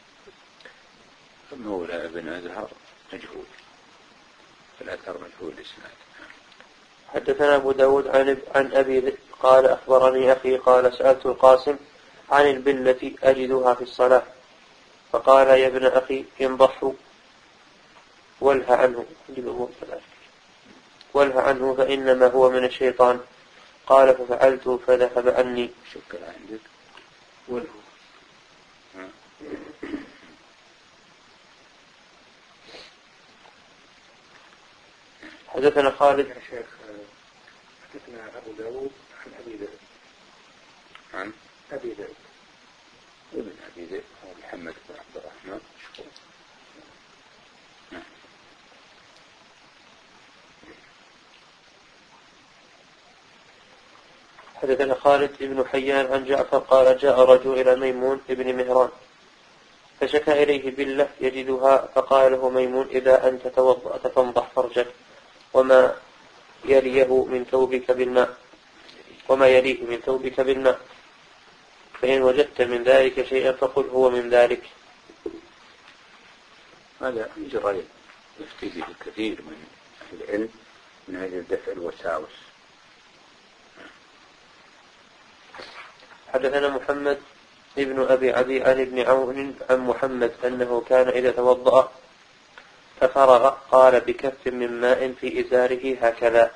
مولى ابن أزهر مجهول، فالأثر مجهول الإسناد. حدثنا أبو داود عن, عن أبي ذئب قال أخبرني أخي قال سألت القاسم عن البلة أجدها في الصلاة فقال يا ابن أخي انضح وله عنه وله عنه فإنما هو من الشيطان. قال ففعلت فذهب عني. شكرا عندك وله. حدثنا خالد. يا شيخ حدثنا أبو داود عن أبي ذئب عن أبي ذئب ابن أبي ذئب هو محمد بن عبد الرحمن شكرا. حدثنا خالد بن حيان عن جعفر قال جاء رجل إلى ميمون ابن مهران فشكى إليه بلة يجدها فقال له ميمون إذا أنت توضأت فانضح فرجك وما يليه من ثوبك بالماء وما يليه من ثوبك بالماء فإن وجدت من ذلك شيئا فقل هو من ذلك. هذا يجرى يفتي به الكثير من أهل العلم من أجل دفع الوساوس. حدثنا محمد ابن أبي عدي عن ابن عون عن محمد أنه كان إذا توضأ ففرغ قال بكف من ماء في إزاره هكذا.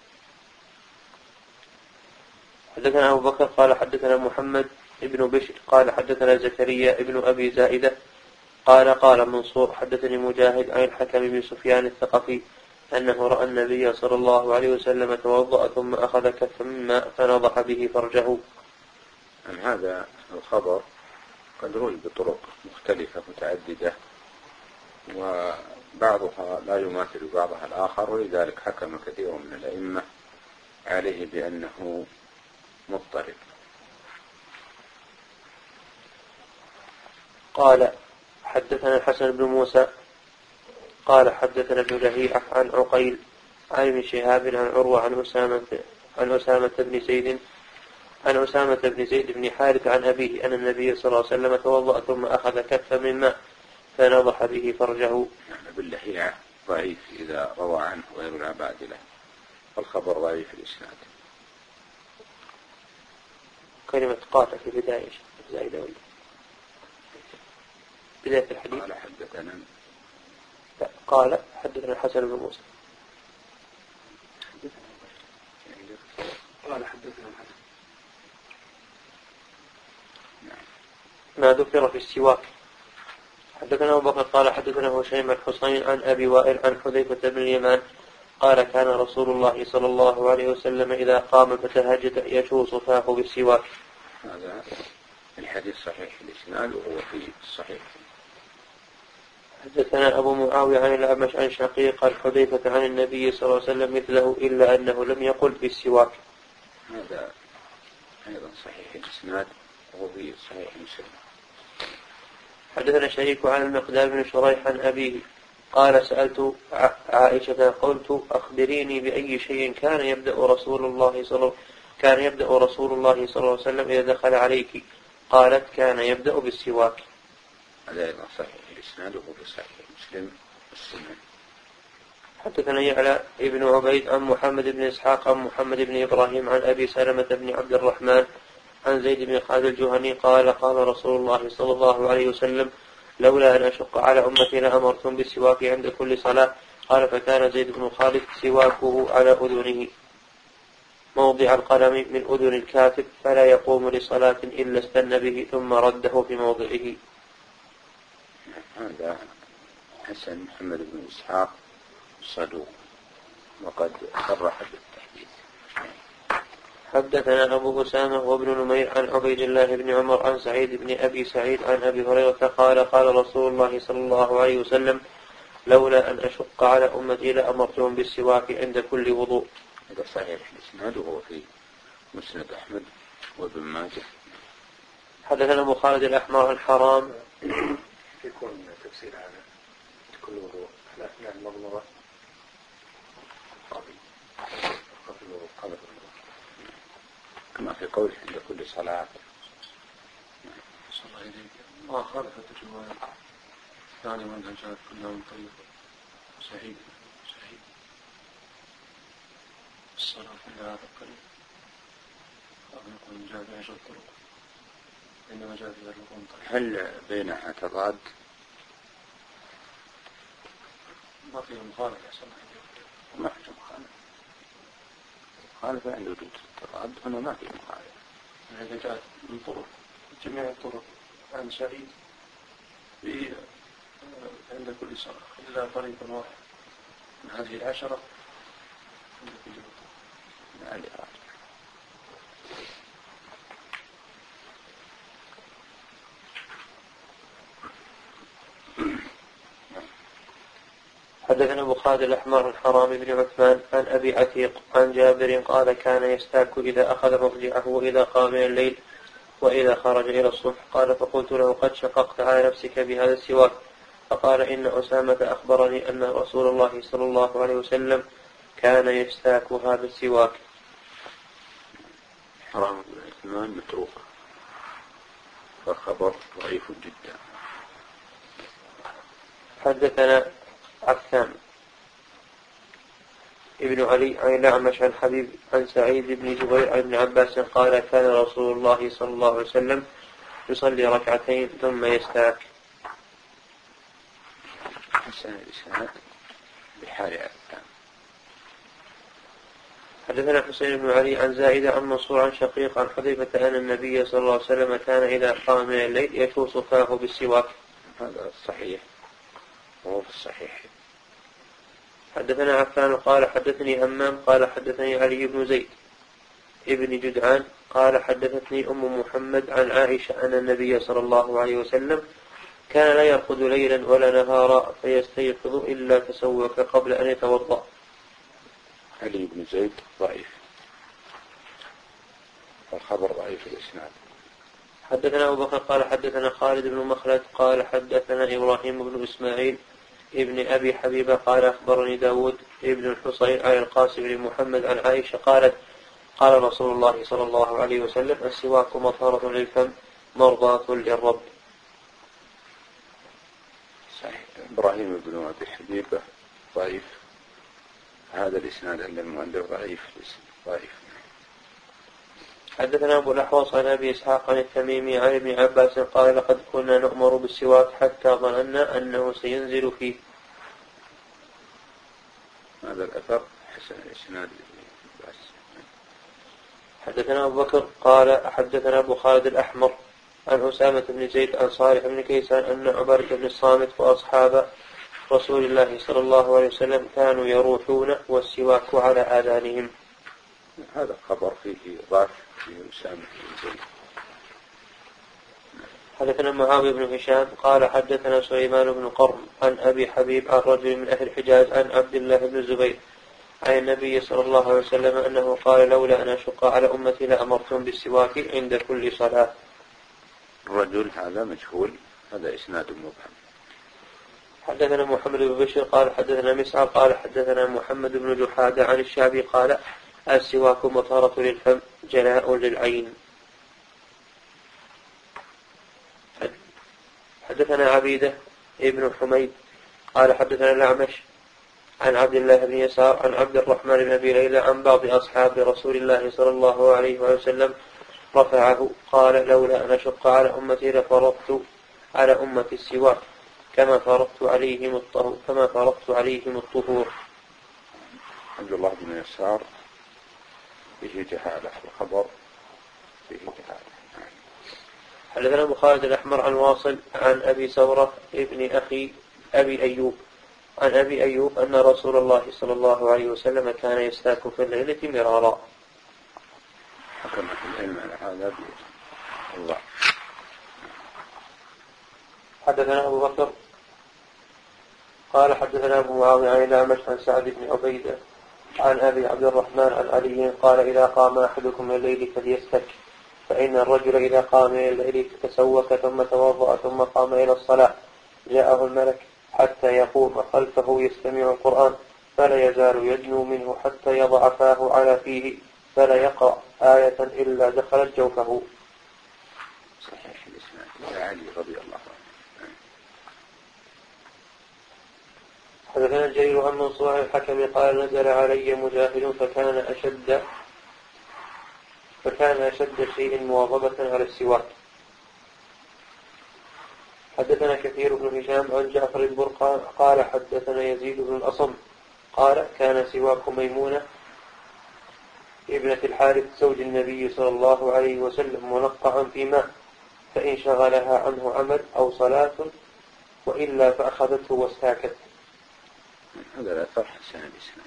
حدثنا أبو بكر قال حدثنا محمد ابن بشر قال حدثنا زكريا ابن أبي زائدة قال قال منصور حدثني مجاهد عن الحكم بن سفيان الثقفي أنه رأى النبي صلى الله عليه وسلم توضأ ثم أخذ كفا من ماء فنضح به فرجه. عن هذا الخبر قد روي بطرق مختلفة متعددة وبعضها لا يماثل بعضها الآخر، ولذلك حكم كثير من الأئمة عليه بأنه مضطرب. قال حدثنا الحسن بن موسى قال حدثنا ابن لهيعة عن عقيل عن ابن شهاب عن عروة عن أسامة عن أسامة بن زيد عن أسامة بن زيد بن حارث عن أبيه أن النبي صلى الله عليه وسلم توضأ ثم أخذ كفا من ماء فنضح به فرجه. يعني باللهيعة ضعيف إذا روى عنه غير العبادلة، فالخبر ضعيف الإسناد. كلمة قال في بداية زائدة ولا بداية الحديث؟ قال حدثنا قال حدثنا الحسن بن موسى قال حدثنا الحسن ما ذكر في السواك. حدثنا أبو بكر قال حدثنا هشيم الحصين عن أبي وائل عن حذيفة بن اليمان قال كان رسول الله صلى الله عليه وسلم إذا قام فتهجد يشوص فاه بالسواك. هذا الحديث صحيح الإسناد وهو في الصحيح. حدثنا أبو معاوية عن الأعمش عن شقيق الحذيفة عن النبي صلى الله عليه وسلم مثله إلا أنه لم يقل بالسواك. هذا أيضا صحيح الإسناد وهو في صحيح مسلم. حدثنا شريك عن المقدام بن شريح عن أبيه قال سألت عائشة قلت أخبريني بأي شيء كان يبدأ رسول الله صلى كان يبدأ رسول الله صلى الله عليه وسلم إذا دخل عليك؟ قالت كان يبدأ بالسواك. هذا أيضا صحيح الإسناد وهو في صحيح مسلم السنة. حدثنا يعلى ابن عبيد عن محمد بن إسحاق عن محمد بن إبراهيم عن أبي سلمة بن عبد الرحمن عن زيد بن خالد الجهني قال قال رسول الله صلى الله عليه وسلم لولا أن أشق على أمتي لأمرتم بالسواك عند كل صلاة. قال فكان زيد بن خالد سواكه على أذنه موضع القلم من أذن الكاتب فلا يقوم لصلاة إلا استن به ثم رده في موضعه. هذا حسن محمد بن إسحاق صدوق وقد صرح بالتحديث. حدثنا أبو أسامة وابن نمير عن عبيد الله بن عمر عن سعيد بن أبي سعيد عن أبي هريرة قال قال رسول الله صلى الله عليه وسلم لولا أن أشق على أمتي لأمرتهم بالسواك عند كل وضوء. هذا صحيح الإسناد وهو في مسند أحمد وابن ماجه. حدثنا أبو خالد الأحمر عن حرام يكون تفسير هذا كل وضوء على أثناء المضمضة قبل قبل قبل كما في قوله عند كل صلاة. صلى الله عليك ما خالفت الرواية ثاني منهجات كلها من طريق صحيح صحيح الصلاة في هذا الطريق أو يكون جاء بعشر طرق إنما جاء في هذا طريق. هل بينها تضاد؟ ما فيه مخالفة صلى الله عليه ما فيه مخالفة. مخالفة عند وجود التضاد هنا ما فيه مخالفة. إذا جاءت من طرق جميع الطرق عن سعيد في عند كل صلاة إلا طريق واحد من هذه العشرة عند كل طرق. هذه حدثنا أبو خالد الأحمر الحرام بن عثمان عن أبي عتيق عن جابر قال كان يستاك إذا أخذ مضجعه وإذا قام من الليل وإذا خرج إلى الصبح. قال فقلت له قد شققت على نفسك بهذا السواك. فقال إن أسامة أخبرني أن رسول الله صلى الله عليه وسلم كان يستاكها بالسواك. حرام بن عثمان متروك فخبر ضعيف جدا. حدثنا عفان ابن علي عن الأعمش عن حبيب عن سعيد بن جبير عن ابن عباس قال كان رسول الله صلى الله عليه وسلم يصلي ركعتين ثم يستاك. حسن الإسناد بحال عفان. حدثنا حسين بن علي عن زائدة عن منصور عن شقيق عن حذيفة أن النبي صلى الله عليه وسلم كان إذا قام من الليل يشوص فاه بالسواك. هذا الصحيح وهو في الصحيح. حدثنا عفان قال حدثني همام قال حدثني علي بن زيد ابن جدعان قال حدثتني أم محمد عن عائشة أن النبي صلى الله عليه وسلم كان لا يرقد ليلا ولا نهارا فيستيقظ إلا تسوك قبل أن يتوضأ. علي بن زيد ضعيف، الخبر ضعيف الإسناد. حدثنا أبو بكر قال حدثنا خالد بن مخلد قال حدثنا إبراهيم بن إسماعيل ابن أبي حبيبة قال أخبرني داود ابن الحصين عن القاسم بن محمد عن عائشة قالت قال رسول الله صلى الله عليه وسلم السواك مطهرة للفم مرضاة للرب. صحيح. إبراهيم بن أبي حبيبة ضعيف، هذا الإسناد عند المؤلف ضعيف ضعيف. حدثنا أبو الأحوص عن أبي إسحاق عن التميمي عن ابن عباس قال لقد كنا نؤمر بالسواك حتى ظننا أنه سينزل فيه. هذا الأثر حسن الإسناد. حدثنا أبو بكر قال حدثنا أبو خالد الأحمر عن أسامة بن زيد عن صالح بن كيسان أن عبادة بن الصامت وأصحاب رسول الله صلى الله عليه وسلم كانوا يروحون والسواك على آذانهم. هذا خبر فيه ضعف في أسامة بن زيد. حدثنا معاوية بن هشام قال حدثنا سليمان بن قرن عن أبي حبيب عن رجل من أهل الحجاز عن عبد الله بن الزبير عن النبي صلى الله عليه وسلم أنه قال لولا أن أشق على أمتي لأمرتهم بالسواك عند كل صلاة. الرجل هذا مجهول، هذا إسناد مبهم. حدثنا محمد بن بشير قال حدثنا مسعر قال حدثنا محمد بن جحادة عن الشعبي قال السواك مطهرة للفم جلاء للعين. حدثنا عبيدة ابن حميد قال حدثنا الأعمش عن عبد الله بن يسار عن عبد الرحمن بن أبي ليلى عن بعض أصحاب رسول الله صلى الله عليه وسلم رفعه قال لولا أن أشق على أمتي لفرضت على أمتي السواك كما فرضت عليهم الطهور كما فرضت عليهم الطهور. عبد الله بن يسار فيه جهالة، الخبر فيه جهالة. حدثنا أبو خالد الأحمر عن واصل عن أبي ثورة ابن أخي أبي أيوب عن أبي أيوب أن رسول الله صلى الله عليه وسلم كان يستاك في الليلة مرارا. حكم العلم على هذا بالله. حدثنا أبو بكر قال حدثنا أبو معاوية عن الأعمش عن سعد بن عبيدة عن أبي عبد الرحمن عن علي قال إذا قام أحدكم من الليل فليستك فإن الرجل إذا قام من الليل تسوك ثم توضأ ثم قام إلى الصلاة جاءه الملك حتى يقوم خلفه يستمع القرآن فلا يزال يدنو منه حتى يضع فاه على فيه فلا يقرأ آية إلا دخلت جوفه. صحيح الإسلام يا علي رضي الله عنه. حدثنا جرير عن منصور الحكم قال نزل علي مجاهد فكان أشد فكان أشد شيء مواظبة على السواك. حدثنا كثير بن هشام عن جعفر البرقان قال حدثنا يزيد بن الأصم قال كان سواك ميمونة ابنة الحارث زوج النبي صلى الله عليه وسلم منقعا في ماء فإن شغلها عنه عمل أو صلاة وإلا فأخذته واستاكت. هذا لا فرح حسن الإسلام.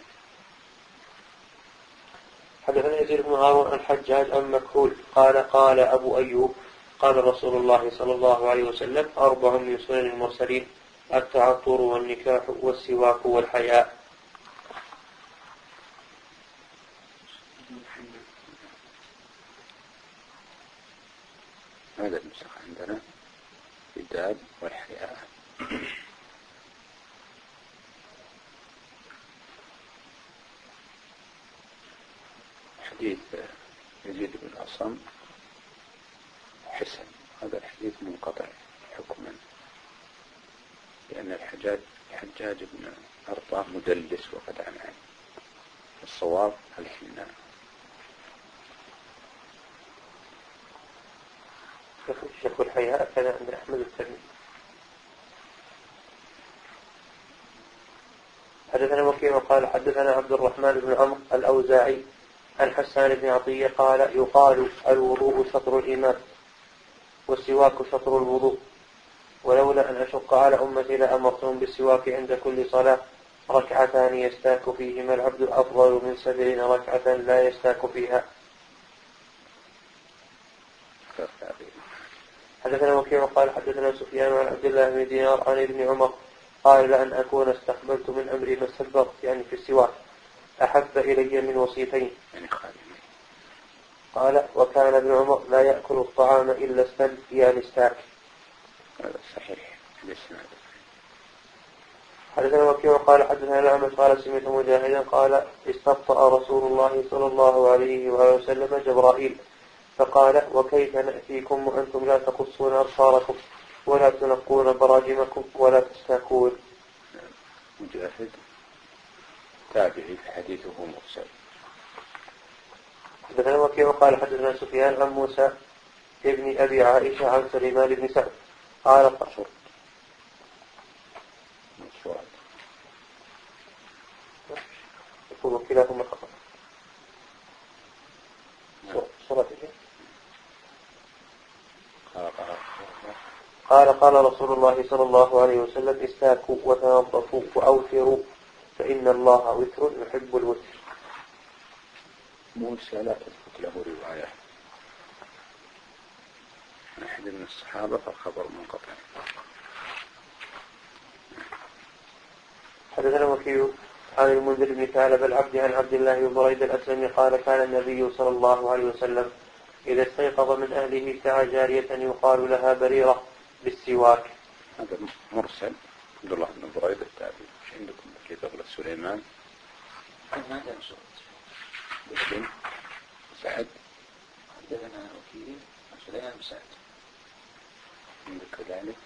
حدثنا يزيد بن هارون عن حجاج عن مكحول قال قال أبو أيوب قال رسول الله صلى الله عليه وسلم أربع من سنن المرسلين التعطر والنكاح والسواك والحياء. هذا المسخ عندنا الداب والحياء. حديث يزيد بن الأصم حسن، هذا الحديث منقطع حكما. لأن الحجاج الحجاج بن أرطاه مدلس وقد عن عنه. الصواب الحناء. شيخ الحياء كان عند أحمد الترمذي. حدثنا وكيع قال حدثنا عبد الرحمن بن عمرو الأوزاعي عن حسان بن عطية قال يقال الوضوء شطر الإيمان والسواك شطر الوضوء، ولولا أن أشق على أمتي لأمرتهم بالسواك عند كل صلاة، ركعتان يستاك فيهما العبد أفضل من سبعين ركعة لا يستاك فيها. حدثنا وكيع قال حدثنا سفيان عن عبد الله بن دينار عن ابن عمر قال لأن أكون استقبلت من أمري ما استدبرت، يعني في السواك، أحب إلي من وصيتين. قال وكان ابن عمر لا يأكل الطعام إلا السن يعني استاك. هذا صحيح. حدثنا وكيع قال حدثنا الأعمش قال سمعت مجاهدا قال استبطأ رسول الله صلى الله عليه وسلم جبرائيل فقال وكيف نأتيكم وأنتم لا تقصون أبصاركم ولا تنقون براجمكم ولا تستاكون. مجاهد تابعي حديثه مرسل. حدثنا وكيع قال حدثنا سفيان عن موسى ابن أبي عائشة عن سليمان بن سعد قال قصر يقول كلاهما خطأ. صورة قال قال رسول الله صلى الله عليه وسلم استاكوا وتنظفوا وأوتروا فإن الله وتر يحب الوتر. موسى لا تثبت له رواية أحد من الصحابة فالخبر منقطع. حدثنا وكيع عن المنذر بن ثعلب العبد عن عبد الله بن بريدة الأسلمي قال كان النبي صلى الله عليه وسلم إذا استيقظ من أهله سعى جارية يقال لها بريرة بالسواك. هذا مرسل. عبد الله بن بريدة التابعي. ايش عندكم كتاب سليمان؟ ما كان صوت. لكن سعد حدثنا وكيع عن سليمان بن سعد. عندك كذلك؟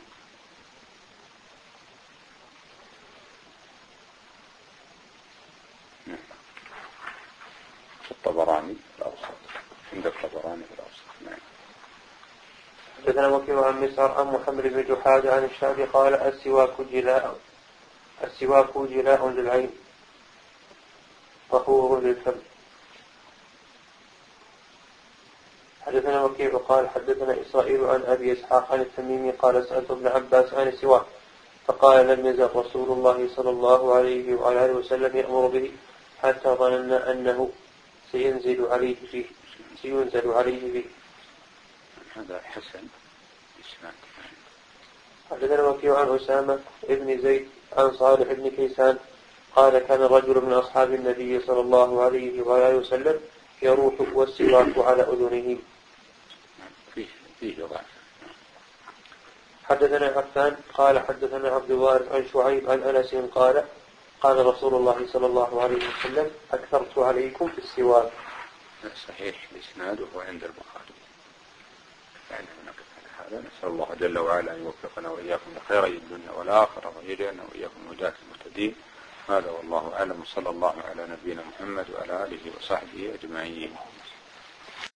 الطبراني الأوسط. عندك الطبراني الأوسط. نعم. حدثنا وكيع عن مسعر عن محمد بن جحاد عن الشعبي قال السواك جلاء السواك جلاء للعين طهور للفم. حدثنا وكيع قال حدثنا إسرائيل عن أبي إسحاق عن التميمي قال سألت ابن عباس عن السواك فقال لم يزل رسول الله صلى الله عليه وعلى آله وسلم يأمر به حتى ظننا أنه سينزل عليه فيه سينزل عليه به. هذا حسن إسناد. حدثنا وكيع عن أسامة ابن زيد عن صالح بن كيسان قال كان رجل من أصحاب النبي صلى الله عليه وآله وسلم يروح والسواك على أذنه. فيه فيه ضعف. حدثنا عفان قال حدثنا عبد الوارث عن شعيب عن أنس قال قال رسول الله صلى الله عليه وسلم أكثرت عليكم في السواك. صحيح الإسناد وهو عند البخاري. يعني نقف على هذا. نسأل الله جل وعلا أن يوفقنا وإياكم لخير الدنيا والآخرة ويجعلنا وإياكم هداة المهتدين. هذا والله أعلم. صلى الله على نبينا محمد وعلى آله وصحبه أجمعين.